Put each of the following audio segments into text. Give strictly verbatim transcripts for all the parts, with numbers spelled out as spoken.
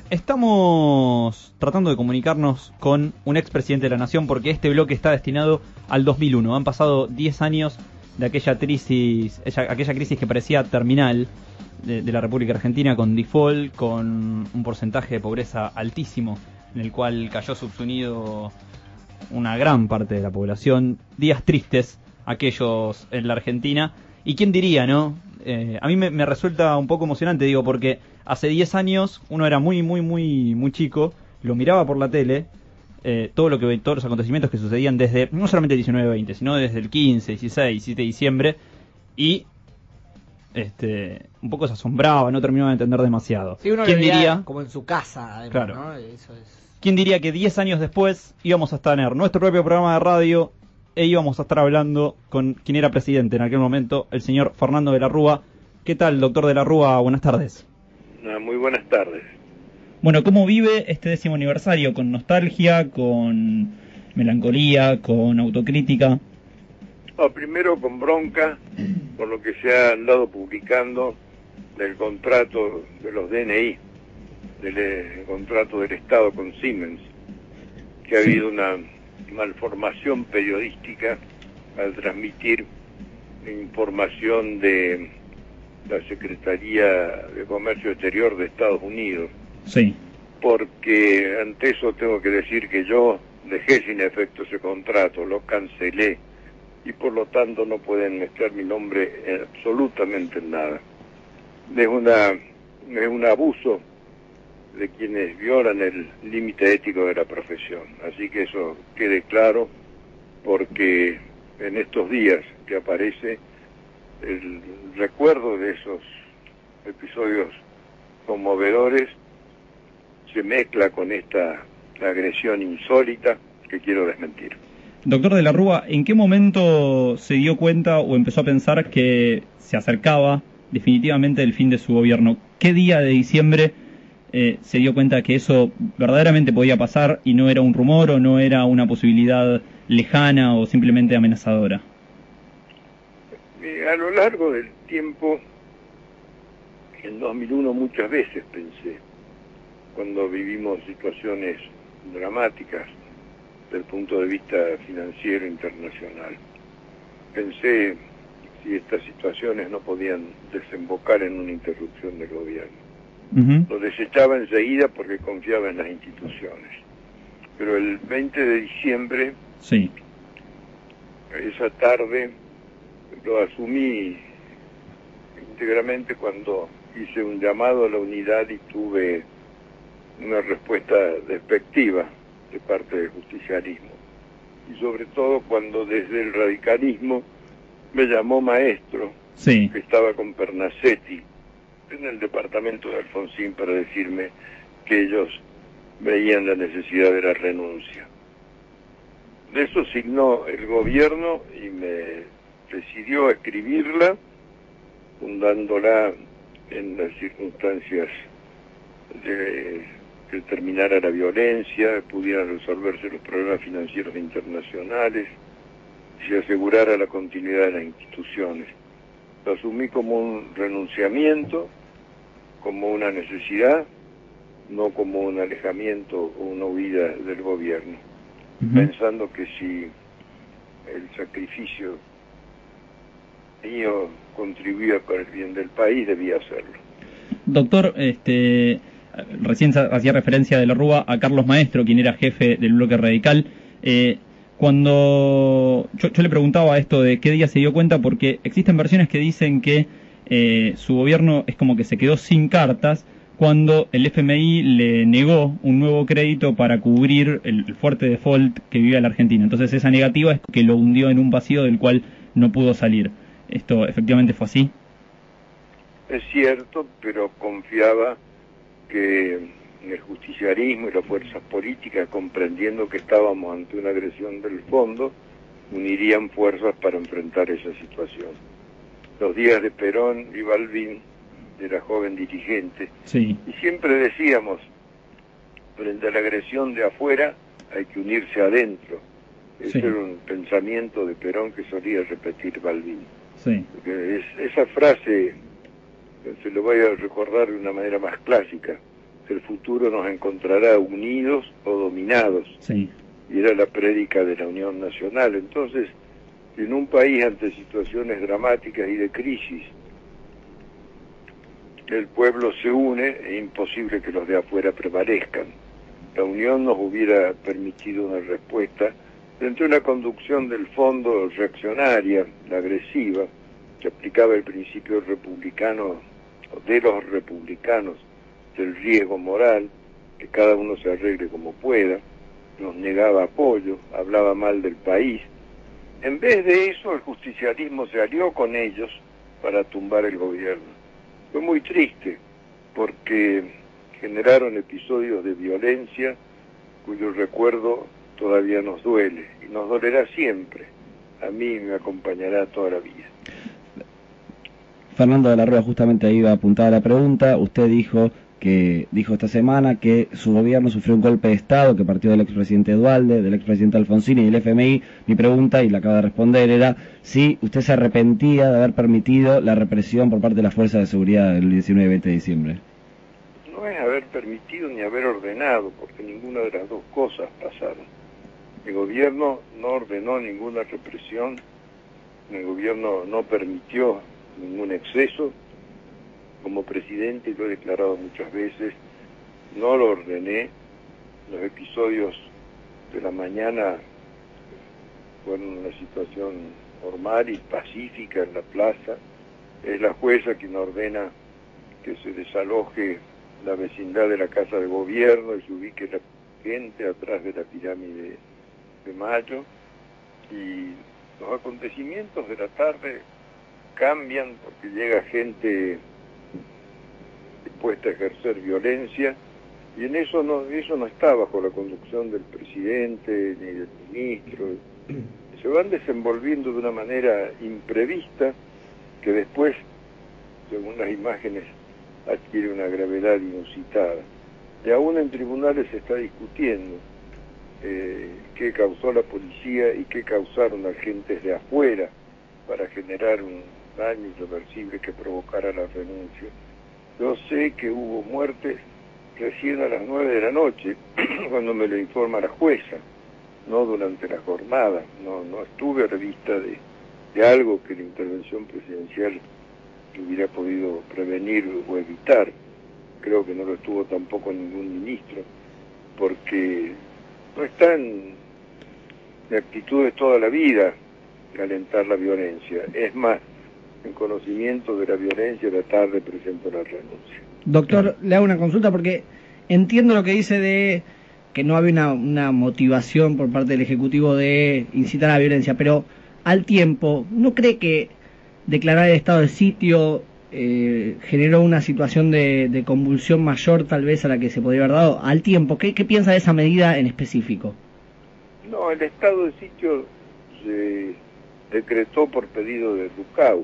Estamos tratando de comunicarnos con un expresidente de la Nación porque este bloque está destinado al dos mil uno. Han pasado diez años de aquella crisis, aquella crisis que parecía terminal de, de la República Argentina, con default, con un porcentaje de pobreza altísimo, en el cual cayó subsumido una gran parte de la población. Días tristes aquellos en la Argentina. Y quién diría, ¿no? Eh, a mí me, me resulta un poco emocionante, digo, porque hace diez años uno era muy, muy, muy, muy chico, lo miraba por la tele, eh, todo lo que todos los acontecimientos que sucedían desde, no solamente el diecinueve veinte, sino desde el quince, dieciséis, diecisiete de diciembre, y este un poco se asombraba, no terminaba de entender demasiado. Sí, uno ¿Quién lo diría? como en su casa, además, claro. ¿no? Eso es... ¿Quién diría que diez años después íbamos a tener nuestro propio programa de radio e íbamos a estar hablando con quien era presidente en aquel momento, el señor Fernando de la Rúa? ¿Qué tal, doctor de la Rúa? Buenas tardes. Muy buenas tardes. Bueno, ¿cómo vive este décimo aniversario? ¿Con nostalgia, con melancolía, con autocrítica? No, primero con bronca por lo que se ha andado publicando del contrato de los D N I, del eh, contrato del Estado con Siemens, que ha sí. habido una malformación periodística al transmitir información de la Secretaría de Comercio Exterior de Estados Unidos. Sí. Porque ante eso tengo que decir que yo dejé sin efecto ese contrato, lo cancelé, y por lo tanto no pueden mezclar mi nombre en absolutamente en nada. Es una es un abuso de quienes violan el límite ético de la profesión. Así que eso quede claro, porque en estos días que aparece el recuerdo de esos episodios conmovedores se mezcla con esta agresión insólita que quiero desmentir. Doctor de la Rúa, ¿en qué momento se dio cuenta o empezó a pensar que se acercaba definitivamente el fin de su gobierno? ¿Qué día de diciembre eh, se dio cuenta que eso verdaderamente podía pasar y no era un rumor o no era una posibilidad lejana o simplemente amenazadora? Eh, a lo largo del tiempo, en dos mil uno muchas veces pensé, cuando vivimos situaciones dramáticas desde el punto de vista financiero internacional, pensé si estas situaciones no podían desembocar en una interrupción del gobierno. Uh-huh. Lo desechaba enseguida porque confiaba en las instituciones. Pero el veinte de diciembre, sí. esa tarde, lo asumí íntegramente cuando hice un llamado a la unidad y tuve una respuesta despectiva de parte del justicialismo. Y sobre todo cuando desde el radicalismo me llamó maestro, sí. que estaba con Pernacetti en el departamento de Alfonsín para decirme que ellos veían la necesidad de la renuncia. De eso signó el gobierno y me decidió escribirla, fundándola en las circunstancias de que terminara la violencia, pudieran resolverse los problemas financieros internacionales, se asegurara la continuidad de las instituciones. Lo asumí como un renunciamiento, como una necesidad, no como un alejamiento o una huida del gobierno, uh-huh. pensando que si el sacrificio mío contribuía para el bien del país, debía hacerlo. Doctor, este, recién hacía referencia de la Rúa a Carlos Maestro, quien era jefe del bloque radical. Eh, cuando yo, yo le preguntaba esto de qué día se dio cuenta, porque existen versiones que dicen que eh, su gobierno es como que se quedó sin cartas cuando el F M I le negó un nuevo crédito para cubrir el, el fuerte default que vivía la Argentina. Entonces esa negativa es que lo hundió en un vacío del cual no pudo salir. ¿Esto efectivamente fue así? Es cierto, pero confiaba que el justicialismo y las fuerzas políticas, comprendiendo que estábamos ante una agresión del fondo, unirían fuerzas para enfrentar esa situación. Los días de Perón y Balbín, era joven dirigente, sí. y siempre decíamos, frente a la agresión de afuera hay que unirse adentro. Ese sí. Era un pensamiento de Perón que solía repetir Balbín. Sí. Es, esa frase se lo voy a recordar de una manera más clásica. el futuro nos encontrará unidos o dominados. Sí. Y era la prédica de la Unión Nacional. Entonces, en un país ante situaciones dramáticas y de crisis, el pueblo se une, es imposible que los de afuera prevalezcan. La unión nos hubiera permitido una respuesta frente a una conducción del fondo reaccionaria, la agresiva, que aplicaba el principio republicano, de los republicanos, del riesgo moral, que cada uno se arregle como pueda, nos negaba apoyo, hablaba mal del país. En vez de eso, el justicialismo se alió con ellos para tumbar el gobierno. Fue muy triste, porque generaron episodios de violencia cuyo recuerdo todavía nos duele, y nos dolerá siempre. A mí me acompañará toda la vida. Fernando de la Rúa justamente iba a apuntar a la pregunta. Usted dijo que dijo esta semana que su gobierno sufrió un golpe de Estado que partió del expresidente Duhalde, del expresidente Alfonsín y del F M I. Mi pregunta, y la acaba de responder, era si usted se arrepentía de haber permitido la represión por parte de las fuerzas de seguridad el diecinueve y veinte de diciembre. No es haber permitido ni haber ordenado, porque ninguna de las dos cosas pasaron. El gobierno no ordenó ninguna represión, el gobierno no permitió ningún exceso. Como presidente, y lo he declarado muchas veces, no lo ordené. Los episodios de la mañana fueron una situación normal y pacífica en la plaza. Es la jueza quien ordena que se desaloje la vecindad de la Casa de Gobierno y se ubique la gente atrás de la pirámide de Mayo. Y los acontecimientos de la tarde cambian porque llega gente dispuesta a ejercer violencia, y en eso no eso no está bajo la conducción del presidente ni del ministro. Se van desenvolviendo de una manera imprevista que después, según las imágenes, adquiere una gravedad inusitada. Y aún en tribunales se está discutiendo eh, qué causó la policía y qué causaron agentes de afuera para generar un daño irreversible que provocara la renuncia. Yo sé que hubo muertes recién a las nueve de la noche, cuando me lo informa la jueza, no durante la jornada. No, no estuve a la vista de, de algo que la intervención presidencial hubiera podido prevenir o evitar. Creo que no lo estuvo tampoco ningún ministro, porque no está en la actitud de toda la vida alentar la violencia. Es más, en conocimiento de la violencia, la tarde presento la renuncia. Doctor, le hago una consulta porque entiendo lo que dice de que no había una, una motivación por parte del Ejecutivo de incitar a la violencia, pero al tiempo, ¿no cree que declarar el estado de sitio eh, generó una situación de, de convulsión mayor tal vez a la que se podría haber dado? Al tiempo, ¿qué, qué piensa de esa medida en específico? No, el estado de sitio se decretó por pedido de Ducau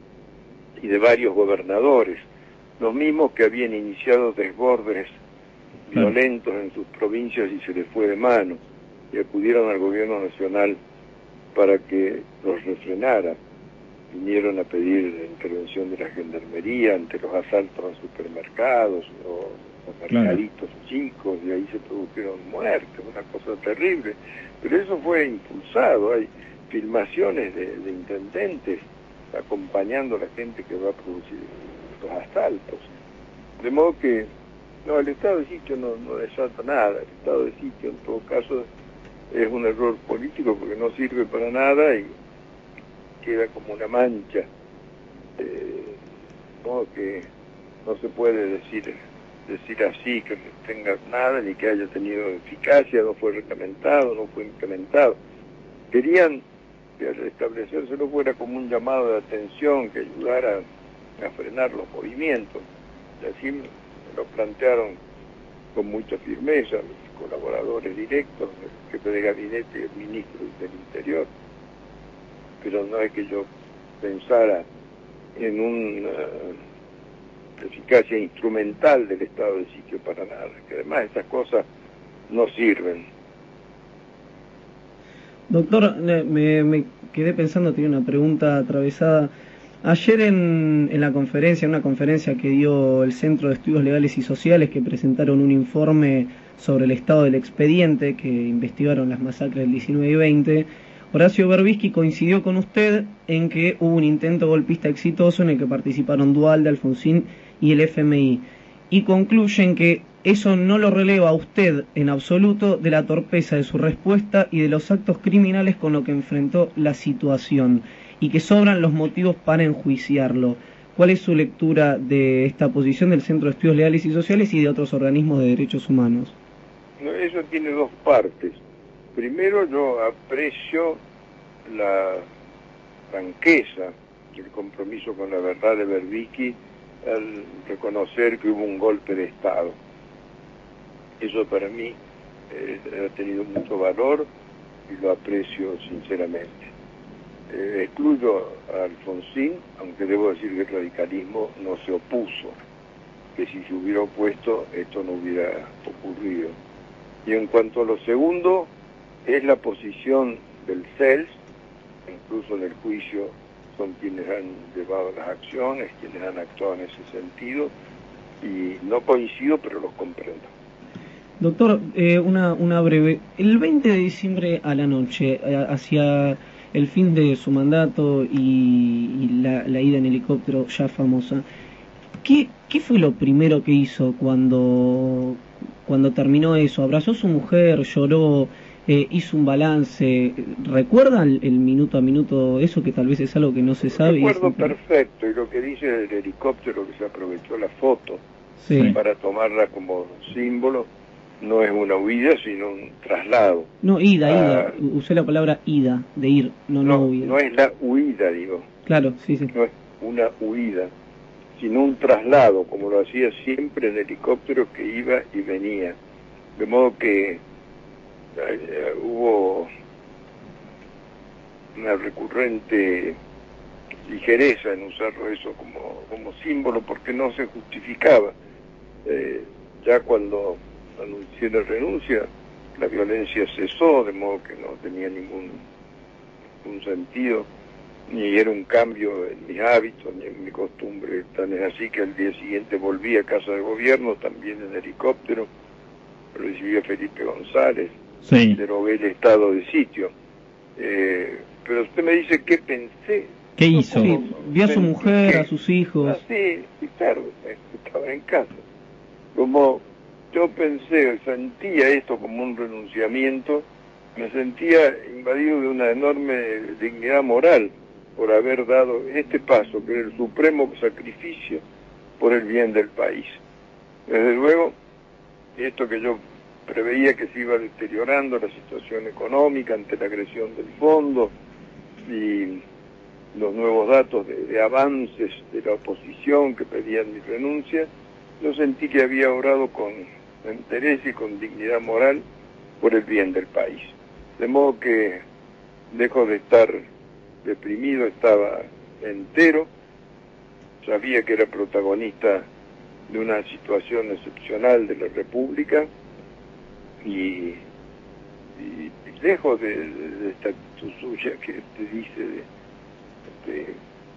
y de varios gobernadores, los mismos que habían iniciado desbordes violentos en sus provincias y se les fue de mano, y acudieron al gobierno nacional para que los refrenara. Vinieron a pedir la intervención de la gendarmería ante los asaltos a supermercados o, o mercaditos claro. chicos, y ahí se produjeron muertes, una cosa terrible. Pero eso fue impulsado, hay filmaciones de, de intendentes acompañando a la gente que va a producir los asaltos. De modo que, no, el estado de sitio no, no desata nada. El estado de sitio, en todo caso, es un error político porque no sirve para nada y queda como una mancha. Eh, de modo que no se puede decir decir así, que no tenga nada, ni que haya tenido eficacia, no fue reglamentado, no fue implementado. Querían que al establecérselo fuera como un llamado de atención que ayudara a frenar los movimientos. Y así me lo plantearon con mucha firmeza mis colaboradores directos, el jefe de gabinete y el ministro del Interior. Pero no es que yo pensara en una eficacia instrumental del estado de sitio para nada, que además estas cosas no sirven. Doctor, me, me quedé pensando, tenía una pregunta atravesada. Ayer en, en la conferencia, en una conferencia que dio el Centro de Estudios Legales y Sociales, que presentaron un informe sobre el estado del expediente, que investigaron las masacres del diecinueve y veinte, Horacio Berbisky coincidió con usted en que hubo un intento golpista exitoso en el que participaron Duhalde, Alfonsín y el F M I, y concluyen que eso no lo releva a usted en absoluto de la torpeza de su respuesta y de los actos criminales con los que enfrentó la situación, y que sobran los motivos para enjuiciarlo. ¿Cuál es su lectura de esta posición del Centro de Estudios Legales y Sociales y de otros organismos de derechos humanos? No, eso tiene dos partes. Primero, yo aprecio la franqueza y el compromiso con la verdad de Berbisky al reconocer que hubo un golpe de Estado. Eso para mí eh, ha tenido mucho valor y lo aprecio sinceramente. Eh, excluyo a Alfonsín, aunque debo decir que el radicalismo no se opuso, que si se hubiera opuesto esto no hubiera ocurrido. Y en cuanto a lo segundo, es la posición del C E L S, incluso en el juicio son quienes han llevado las acciones, quienes han actuado en ese sentido, y no coincido, pero los comprendo. Doctor, eh, una, una breve. El veinte de diciembre a la noche, eh, hacia el fin de su mandato y, y la, la ida en helicóptero ya famosa, ¿qué, qué fue lo primero que hizo cuando, cuando terminó eso? ¿Abrazó a su mujer, lloró, eh, hizo un balance? ¿Recuerda el, el minuto a minuto eso, que tal vez es algo que no se sabe? Recuerdo y perfecto, y lo que dice del helicóptero, que se aprovechó la foto sí. para tomarla como símbolo, no es una huida, sino un traslado. No, ida, ah, ida. Usé la palabra ida, de ir, no, no, no huida. No es la huida, digo. Claro, sí, sí. No es una huida, sino un traslado, como lo hacía siempre en helicóptero, que iba y venía. De modo que eh, hubo una recurrente ligereza en usar eso como, como símbolo, porque no se justificaba. Eh, ya cuando anuncié la renuncia, la violencia cesó, de modo que no tenía ningún, ningún sentido, ni era un cambio en mis hábitos, ni en mi costumbre. Tan es así que al día siguiente volví a Casa de Gobierno, también en helicóptero, recibí a Felipe González, sí. derogué el estado de sitio. Eh, pero usted me dice, ¿qué pensé? ¿Qué hizo? Sí, vio a su mujer, que, a sus hijos. Ah, sí, sí, claro, estaba en casa. Como yo pensé, sentía esto como un renunciamiento, me sentía invadido de una enorme dignidad moral por haber dado este paso, que era el supremo sacrificio por el bien del país. Desde luego, esto que yo preveía que se iba deteriorando la situación económica ante la agresión del fondo y los nuevos datos de, de avances de la oposición que pedían mi renuncia, yo sentí que había obrado con interés y con dignidad moral por el bien del país. De modo que, lejos de estar deprimido, estaba entero, sabía que era protagonista de una situación excepcional de la República y, y, y lejos de, de, de esta actitud suya que te dice de, de,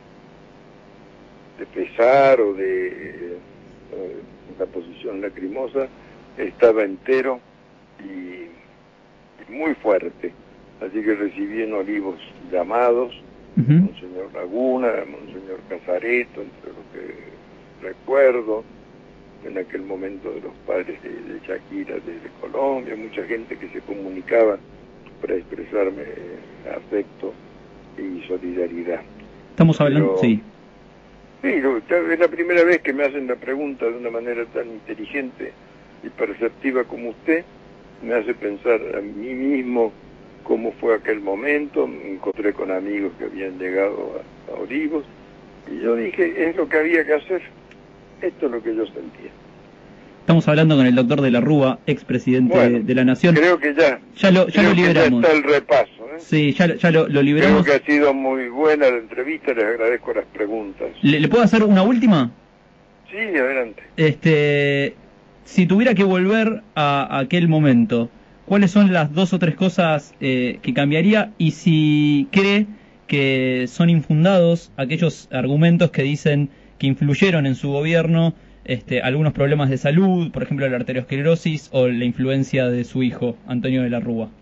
de pesar o de la posición lacrimosa, estaba entero y, y muy fuerte. Así que recibí en Olivos llamados, uh-huh. Monseñor Laguna, Monseñor Casareto, entre los que recuerdo, en aquel momento de los padres de, de Shakira desde Colombia, mucha gente que se comunicaba para expresarme afecto y solidaridad. Estamos hablando, Pero, sí. Sí, es la primera vez que me hacen la pregunta de una manera tan inteligente y perceptiva como usted. Me hace pensar a mí mismo cómo fue aquel momento. Me encontré con amigos que habían llegado a, a Olivos y yo dije, es lo que había que hacer. Esto es lo que yo sentía. Estamos hablando con el doctor de la Rúa, expresidente bueno, de, de la Nación. Creo que ya, ya lo, ya creo lo liberamos. Que ya está el repaso. ¿eh? Sí, ya, ya lo, lo liberamos. Creo que ha sido muy buena la entrevista, les agradezco las preguntas. ¿Le, ¿le puedo hacer una última? Sí, adelante. Este, si tuviera que volver a, a aquel momento, ¿cuáles son las dos o tres cosas eh, que cambiaría? Y si cree que son infundados aquellos argumentos que dicen que influyeron en su gobierno este, algunos problemas de salud, por ejemplo la arteriosclerosis o la influencia de su hijo, Antonio de la Rúa.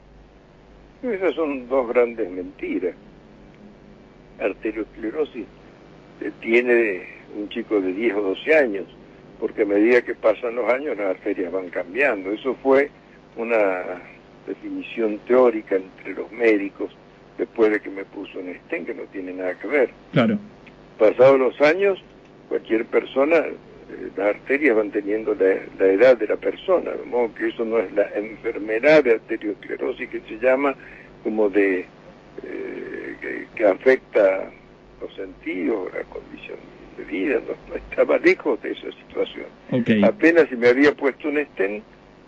Esas son dos grandes mentiras. Arteriosclerosis tiene un chico de diez o doce años, porque a medida que pasan los años las arterias van cambiando. Eso fue una definición teórica entre los médicos después de que me puso un stent, que no tiene nada que ver. Claro. Pasados los años, cualquier persona, eh, las arterias van teniendo la, la edad de la persona, de modo que eso no es la enfermedad de arteriosclerosis que se llama, como de eh, que, que afecta los sentidos, la condición de vida, no, no estaba lejos de esa situación. Okay. Apenas si me había puesto un stent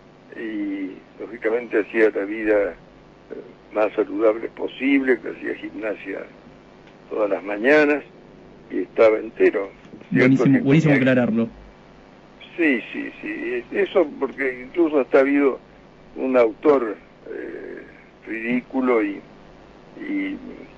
y lógicamente hacía la vida eh, más saludable posible, que hacía gimnasia todas las mañanas y estaba entero. Buenísimo, buenísimo aclararlo. Sí, sí, sí, eso porque incluso hasta ha habido un autor eh, ridículo y, y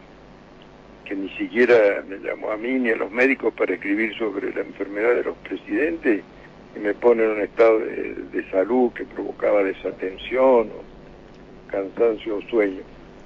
que ni siquiera me llamó a mí ni a los médicos para escribir sobre la enfermedad de los presidentes y me pone en un estado de, de salud que provocaba desatención o cansancio o sueño.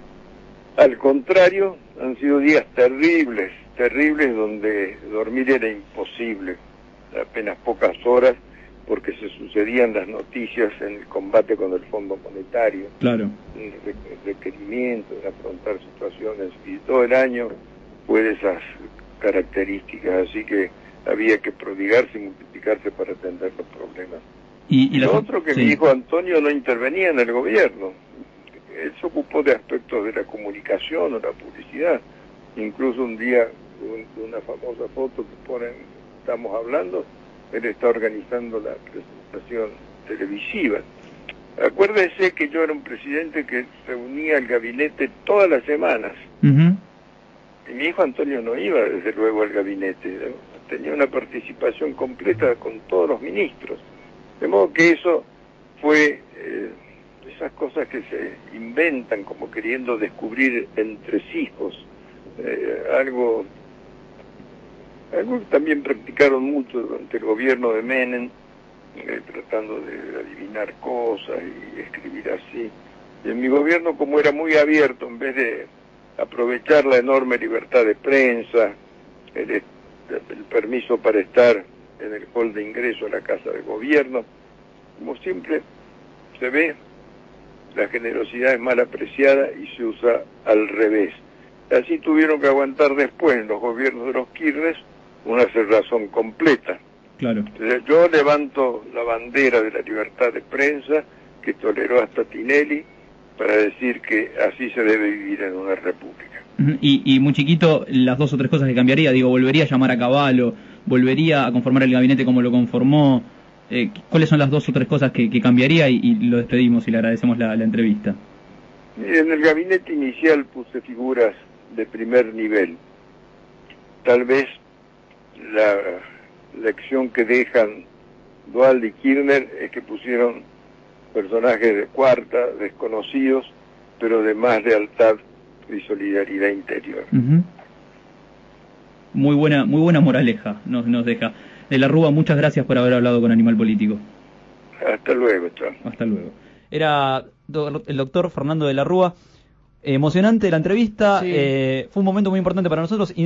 Al contrario, han sido días terribles, terribles donde dormir era imposible, apenas pocas horas, porque se sucedían las noticias en el combate con el Fondo Monetario, claro, el requerimiento de afrontar situaciones, y todo el año fue de esas características, así que había que prodigarse y multiplicarse para atender los problemas. Y, y lo la... otro que sí. mi hijo Antonio no intervenía en el gobierno, él se ocupó de aspectos de la comunicación o la publicidad, incluso un día, una famosa foto que ponen, estamos hablando, él está organizando la presentación televisiva. Acuérdese que yo era un presidente que reunía el gabinete todas las semanas. Uh-huh. Y mi hijo Antonio no iba, desde luego, al gabinete. Tenía una participación completa con todos los ministros. De modo que eso fue eh, esas cosas que se inventan como queriendo descubrir entresijos. Eh, algo... Algo que también practicaron mucho durante el gobierno de Menem, eh, tratando de adivinar cosas y escribir así. Y en mi gobierno, como era muy abierto, en vez de aprovechar la enorme libertad de prensa, el, el permiso para estar en el hall de ingreso a la Casa de Gobierno, como siempre se ve, la generosidad es mal apreciada y se usa al revés. Así tuvieron que aguantar después, en los gobiernos de los Kirchner, una cerrazón completa. Claro. Yo levanto la bandera de la libertad de prensa que toleró hasta Tinelli para decir que así se debe vivir en una república. Y, y muy chiquito, las dos o tres cosas que cambiaría, digo, volvería a llamar a Cavallo, volvería a conformar el gabinete como lo conformó. Eh, ¿Cuáles son las dos o tres cosas que, que cambiaría? Y, y lo despedimos y le agradecemos la, la entrevista. En el gabinete inicial puse figuras de primer nivel. Tal vez la lección que dejan Duhalde y Kirchner es que pusieron personajes de cuarta, desconocidos, pero de más lealtad y solidaridad interior. Uh-huh. Muy buena, muy buena moraleja nos, nos deja. De la Rúa, muchas gracias por haber hablado con Animal Político. Hasta luego, chao. Hasta luego. Era do, el doctor Fernando de la Rúa. Emocionante la entrevista, sí. eh, fue un momento muy importante para nosotros.